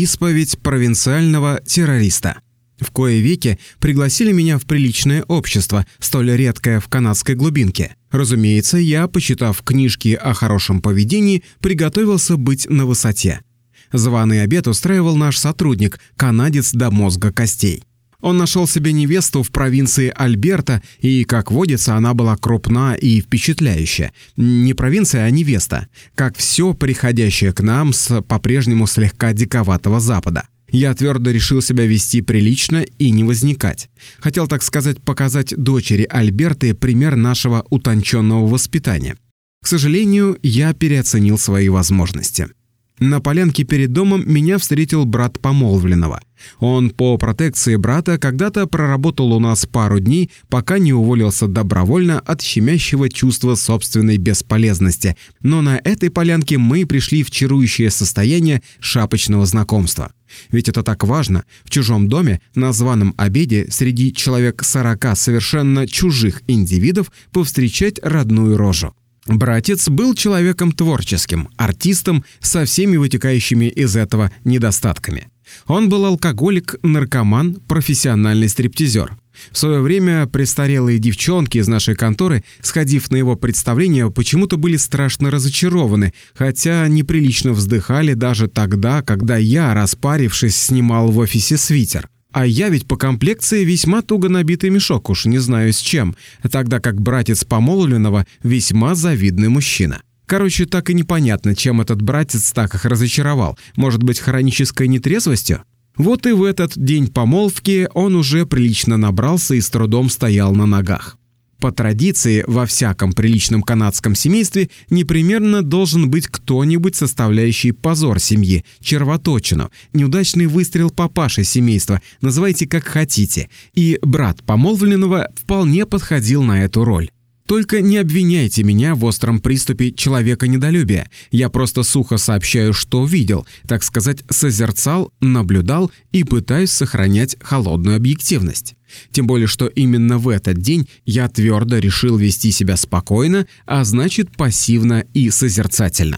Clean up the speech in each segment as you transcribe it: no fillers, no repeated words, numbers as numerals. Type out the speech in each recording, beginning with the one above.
Исповедь провинциального террориста. В кои веки пригласили меня в приличное общество, столь редкое в канадской глубинке. Разумеется, я, почитав книжки о хорошем поведении, приготовился быть на высоте. Званый обед устраивал наш сотрудник, канадец до мозга костей. Он нашел себе невесту в провинции Альберта, и, как водится, она была крупна и впечатляющая. Не провинция, а невеста. Как все приходящее к нам с по-прежнему слегка диковатого Запада. Я твердо решил себя вести прилично и не возникать. Хотел, так сказать, показать дочери Альберты пример нашего утонченного воспитания. К сожалению, я переоценил свои возможности. На полянке перед домом меня встретил брат помолвленного. Он по протекции брата когда-то проработал у нас пару дней, пока не уволился добровольно от щемящего чувства собственной бесполезности. Но на этой полянке мы пришли в чарующее состояние шапочного знакомства. Ведь это так важно — в чужом доме, на званом обеде, среди человек 40 совершенно чужих индивидов повстречать родную рожу. Братец был человеком творческим, артистом со всеми вытекающими из этого недостатками. Он был алкоголик, наркоман, профессиональный стриптизер. В свое время престарелые девчонки из нашей конторы, сходив на его представление, почему-то были страшно разочарованы, хотя неприлично вздыхали даже тогда, когда я, распарившись, снимал в офисе свитер. А я ведь по комплекции весьма туго набитый мешок, уж не знаю с чем, тогда как братец помолвленного весьма завидный мужчина. Короче, так и непонятно, чем этот братец так их разочаровал. Может быть, хронической нетрезвостью? Вот и в этот день помолвки он уже прилично набрался и с трудом стоял на ногах. По традиции, во всяком приличном канадском семействе непременно должен быть кто-нибудь, составляющий позор семьи, червоточину, неудачный выстрел папаши семейства, называйте как хотите. И брат помолвленного вполне подходил на эту роль. Только не обвиняйте меня в остром приступе человека-недолюбия. Я просто сухо сообщаю, что видел, так сказать, созерцал, наблюдал и пытаюсь сохранять холодную объективность. Тем более, что именно в этот день я твердо решил вести себя спокойно, а значит пассивно и созерцательно.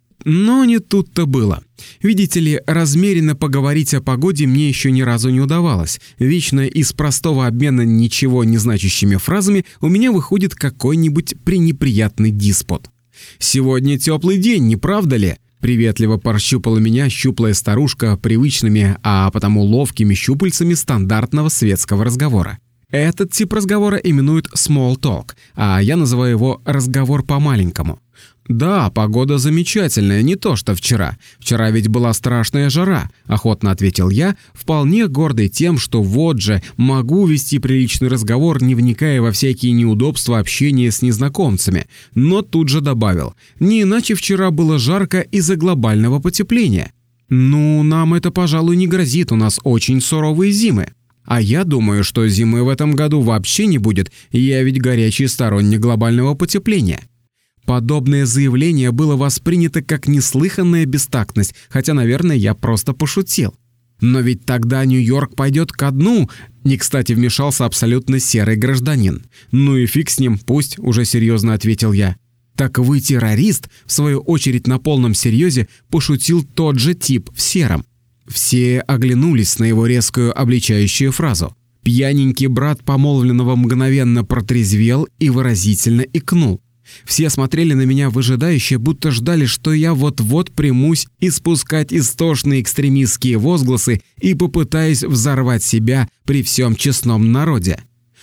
Но не тут-то было. Видите ли, размеренно поговорить о погоде мне еще ни разу не удавалось. Вечно из простого обмена ничего не значащими фразами у меня выходит какой-нибудь пренеприятный диспут. «Сегодня теплый день, не правда ли?» Приветливо пощупала меня щуплая старушка привычными, а потому ловкими щупальцами стандартного светского разговора. Этот тип разговора именуют small talk, а я называю его «разговор по-маленькому». «Да, погода замечательная, не то что вчера. Вчера ведь была страшная жара», — охотно ответил я, вполне гордый тем, что вот же могу вести приличный разговор, не вникая во всякие неудобства общения с незнакомцами. Но тут же добавил: «Не иначе вчера было жарко из-за глобального потепления». «Ну, нам это, пожалуй, не грозит, у нас очень суровые зимы». «А я думаю, что зимы в этом году вообще не будет, я ведь горячий сторонник глобального потепления». Подобное заявление было воспринято как неслыханная бестактность, хотя, наверное, я просто пошутил. «Но ведь тогда Нью-Йорк пойдет ко дну», — не кстати вмешался абсолютно серый гражданин. «Ну и фиг с ним, пусть», — уже серьезно ответил я. «Так вы террорист?» — в свою очередь на полном серьезе пошутил тот же тип в сером. Все оглянулись на его резкую обличающую фразу. Пьяненький брат помолвленного мгновенно протрезвел и выразительно икнул. Все смотрели на меня выжидающе, будто ждали, что я вот-вот примусь испускать истошные экстремистские возгласы и попытаюсь взорвать себя при всем честном народе.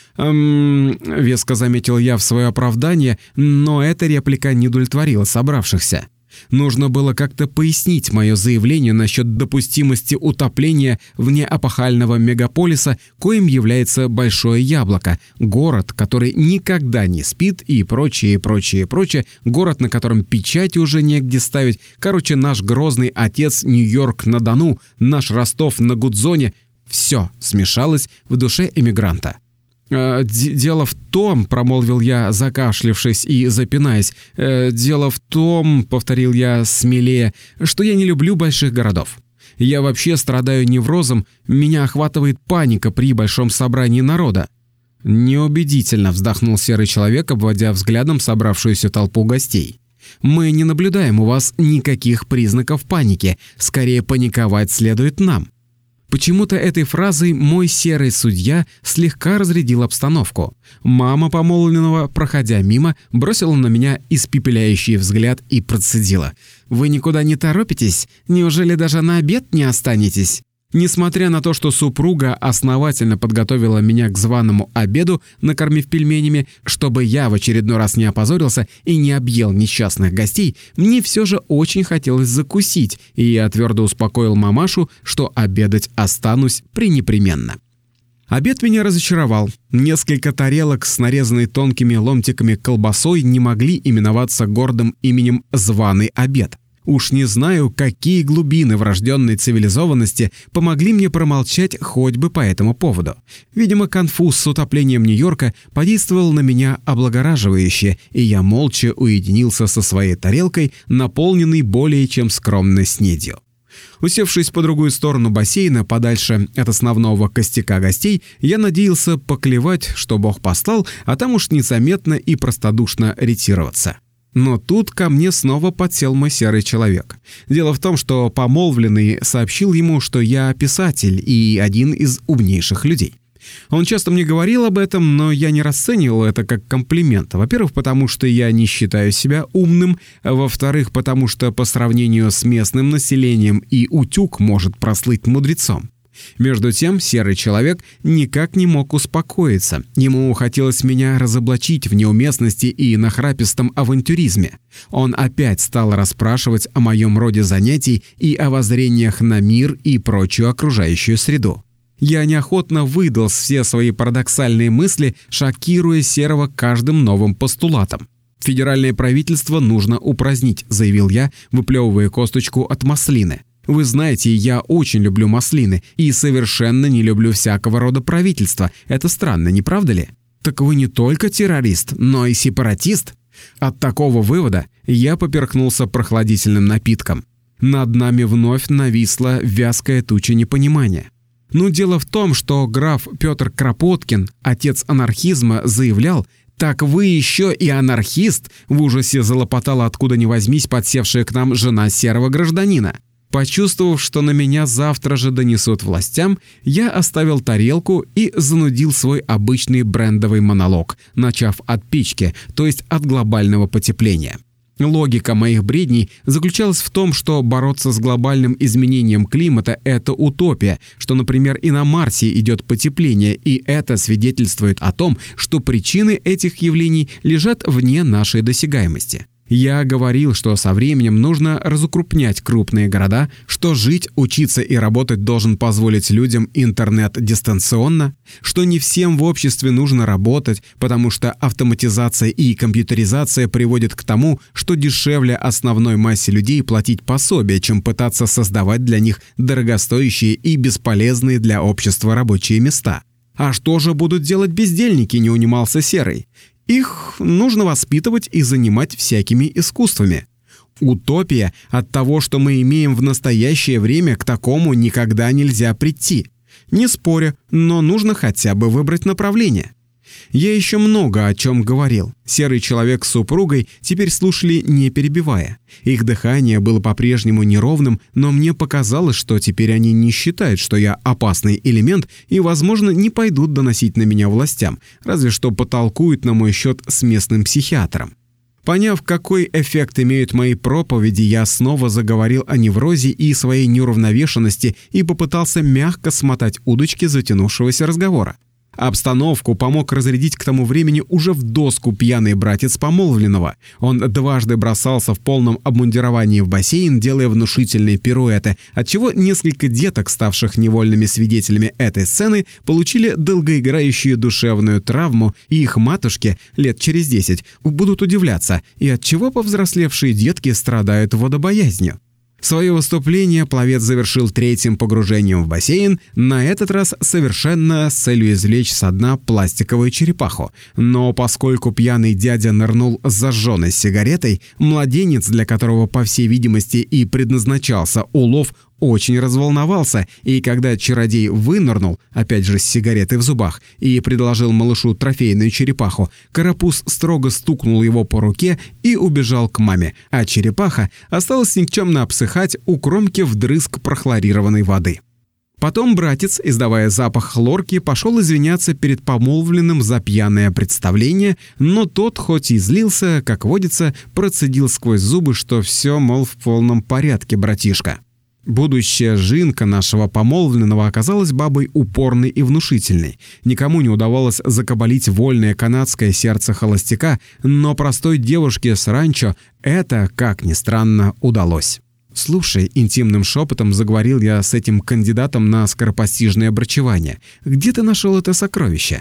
Веско заметил я в свое оправдание, но эта реплика не удовлетворила собравшихся. Нужно было как-то пояснить мое заявление насчет допустимости утопления внеэпохального мегаполиса, коим является Большое Яблоко, город, который никогда не спит и прочее, город, на котором печати уже негде ставить, короче, наш грозный отец Нью-Йорк-на-Дону, наш Ростов на Гудзоне — все смешалось в душе эмигранта. «Дело в том», — промолвил я, закашлявшись и запинаясь, «дело в том», — повторил я смелее, «что я не люблю больших городов. Я вообще страдаю неврозом, меня охватывает паника при большом собрании народа». «Неубедительно», — вздохнул серый человек, обводя взглядом собравшуюся толпу гостей. Мы не наблюдаем у вас никаких признаков паники, скорее паниковать следует нам». Почему-то этой фразой мой серый судья слегка разрядил обстановку. Мама помолвленного, проходя мимо, бросила на меня испепеляющий взгляд и процедила: «Вы никуда не торопитесь? Неужели даже на обед не останетесь?» Несмотря на то, что супруга основательно подготовила меня к званому обеду, накормив пельменями, чтобы я в очередной раз не опозорился и не объел несчастных гостей, мне все же очень хотелось закусить, и я твердо успокоил мамашу, что обедать останусь пренепременно. Обед меня разочаровал. Несколько тарелок с нарезанной тонкими ломтиками колбасой не могли именоваться гордым именем «званый обед». Уж не знаю, какие глубины врожденной цивилизованности помогли мне промолчать хоть бы по этому поводу. Видимо, конфуз с утоплением Нью-Йорка подействовал на меня облагораживающе, и я молча уединился со своей тарелкой, наполненной более чем скромной снедью. Усевшись по другую сторону бассейна, подальше от основного костяка гостей, я надеялся поклевать, что Бог послал, а там уж незаметно и простодушно ретироваться. Но тут ко мне снова подсел мой серый человек. Дело в том, что помолвленный сообщил ему, что я писатель и один из умнейших людей. Он часто мне говорил об этом, но я не расценивал это как комплимент. Во-первых, потому что я не считаю себя умным. Во-вторых, потому что по сравнению с местным населением и утюг может прослыть мудрецом. Между тем, серый человек никак не мог успокоиться. Ему хотелось меня разоблачить в неуместности и нахрапистом авантюризме. Он опять стал расспрашивать о моем роде занятий и о воззрениях на мир и прочую окружающую среду. Я неохотно выдал все свои парадоксальные мысли, шокируя серого каждым новым постулатом. «Федеральное правительство нужно упразднить», — заявил я, выплевывая косточку от маслины. «Вы знаете, я очень люблю маслины и совершенно не люблю всякого рода правительства. Это странно, не правда ли? Так вы не только террорист, но и сепаратист?» От такого вывода я поперхнулся прохладительным напитком. Над нами вновь нависла вязкая туча непонимания. Дело в том, что граф Петр Кропоткин, отец анархизма, заявлял: «Так вы еще и анархист?» — в ужасе залопотала откуда ни возьмись подсевшая к нам жена серого гражданина. Почувствовав, что на меня завтра же донесут властям, я оставил тарелку и занудил свой обычный брендовый монолог, начав от печки, то есть от глобального потепления. Логика моих бредней заключалась в том, что бороться с глобальным изменением климата – это утопия, что, например, и на Марсе идет потепление, и это свидетельствует о том, что причины этих явлений лежат вне нашей досягаемости. Я говорил, что со временем нужно разукрупнять крупные города, что жить, учиться и работать должен позволить людям интернет дистанционно, что не всем в обществе нужно работать, потому что автоматизация и компьютеризация приводят к тому, что дешевле основной массе людей платить пособие, чем пытаться создавать для них дорогостоящие и бесполезные для общества рабочие места. «А что же будут делать бездельники?» — не унимался Серый. «Их нужно воспитывать и занимать всякими искусствами». Утопия от того, что мы имеем в настоящее время, к такому никогда нельзя прийти. Не спорю, но нужно хотя бы выбрать направление. Я еще много о чем говорил. Серый человек с супругой теперь слушали, не перебивая. Их дыхание было по-прежнему неровным, но мне показалось, что теперь они не считают, что я опасный элемент и, возможно, не пойдут доносить на меня властям, разве что потолкуют на мой счет с местным психиатром. Поняв, какой эффект имеют мои проповеди, я снова заговорил о неврозе и своей неуравновешенности и попытался мягко смотать удочки затянувшегося разговора. Обстановку помог разрядить к тому времени уже в доску пьяный братец помолвленного. Он дважды бросался в полном обмундировании в бассейн, делая внушительные пируэты, отчего несколько деток, ставших невольными свидетелями этой сцены, получили долгоиграющую душевную травму, и их матушки лет через 10 будут удивляться, и отчего повзрослевшие детки страдают водобоязнью. Свое выступление пловец завершил третьим погружением в бассейн, на этот раз совершенно с целью извлечь со дна пластиковую черепаху. Но поскольку пьяный дядя нырнул с зажженной сигаретой, младенец, для которого, по всей видимости, и предназначался улов, очень разволновался, и когда чародей вынырнул, опять же с сигаретой в зубах, и предложил малышу трофейную черепаху, Карапуз строго стукнул его по руке и убежал к маме, а черепаха осталась никчемно обсыхать у кромки вдрызг прохлорированной воды. Потом братец, издавая запах хлорки, пошел извиняться перед помолвленным за пьяное представление, но тот, хоть и злился, как водится, процедил сквозь зубы, что все, мол, в полном порядке, братишка. Будущая жинка нашего помолвленного оказалась бабой упорной и внушительной. Никому не удавалось закабалить вольное канадское сердце холостяка, но простой девушке с ранчо это, как ни странно, удалось. «Слушай», — интимным шепотом заговорил я с этим кандидатом на скоропостижное брачевание, «где ты нашел это сокровище?»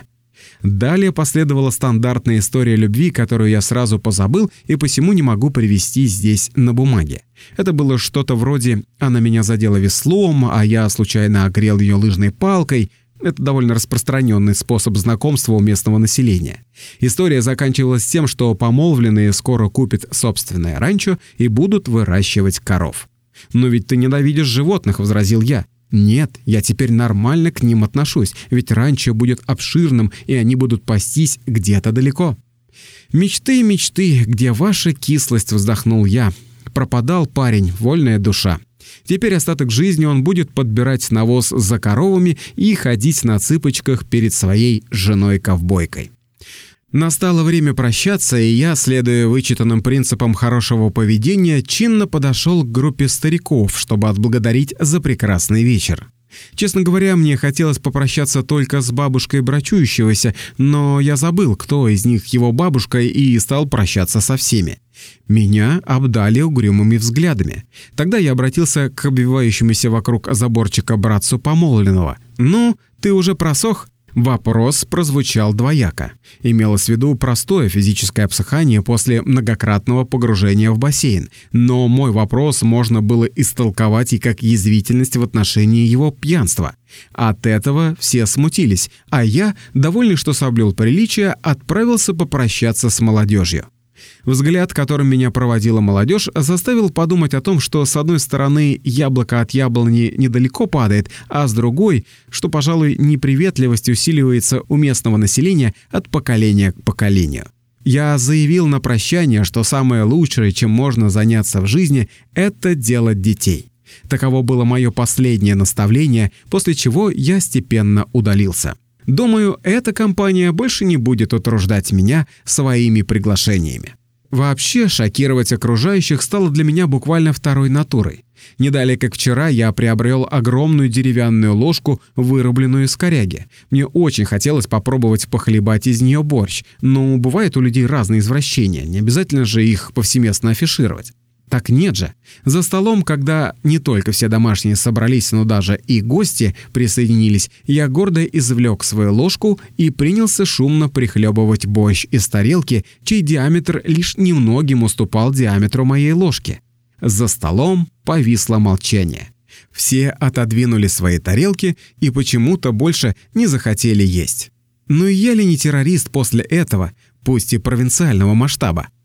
Далее последовала стандартная история любви, которую я сразу позабыл и посему не могу привести здесь на бумаге. Это было что-то вроде «она меня задела веслом, а я случайно огрел ее лыжной палкой». Это довольно распространенный способ знакомства у местного населения. История заканчивалась тем, что помолвленные скоро купят собственное ранчо и будут выращивать коров. «Но ведь ты ненавидишь животных», — возразил я. «Нет, я теперь нормально к ним отношусь, ведь ранчо будет обширным, и они будут пастись где-то далеко». «Мечты, мечты, где ваша кислость?» — вздохнул я. Пропадал парень, вольная душа. Теперь остаток жизни он будет подбирать навоз за коровами и ходить на цыпочках перед своей женой-ковбойкой. Настало время прощаться, и я, следуя вычитанным принципам хорошего поведения, чинно подошел к группе стариков, чтобы отблагодарить за прекрасный вечер. Честно говоря, мне хотелось попрощаться только с бабушкой брачующегося, но я забыл, кто из них его бабушка, и стал прощаться со всеми. Меня обдали угрюмыми взглядами. Тогда я обратился к обвивающемуся вокруг заборчика братцу помолвленного. «Ну, ты уже просох?» Вопрос прозвучал двояко. Имелось в виду простое физическое обсыхание после многократного погружения в бассейн, но мой вопрос можно было истолковать и как язвительность в отношении его пьянства. От этого все смутились, а я, довольный, что соблюл приличие, отправился попрощаться с молодежью. Взгляд, которым меня проводила молодежь, заставил подумать о том, что с одной стороны яблоко от яблони недалеко падает, а с другой, что, пожалуй, неприветливость усиливается у местного населения от поколения к поколению. Я заявил на прощание, что самое лучшее, чем можно заняться в жизни, это делать детей. Таково было мое последнее наставление, после чего я степенно удалился. Думаю, эта компания больше не будет утруждать меня своими приглашениями. Вообще, шокировать окружающих стало для меня буквально второй натурой. Не далее, как вчера, я приобрел огромную деревянную ложку, вырубленную из коряги. Мне очень хотелось попробовать похлебать из нее борщ, но бывают у людей разные извращения, не обязательно же их повсеместно афишировать. Так нет же. За столом, когда не только все домашние собрались, но даже и гости присоединились, я гордо извлек свою ложку и принялся шумно прихлебывать борщ из тарелки, чей диаметр лишь немногим уступал диаметру моей ложки. За столом повисло молчание. Все отодвинули свои тарелки и почему-то больше не захотели есть. Ну и я ли не террорист после этого, пусть и провинциального масштаба?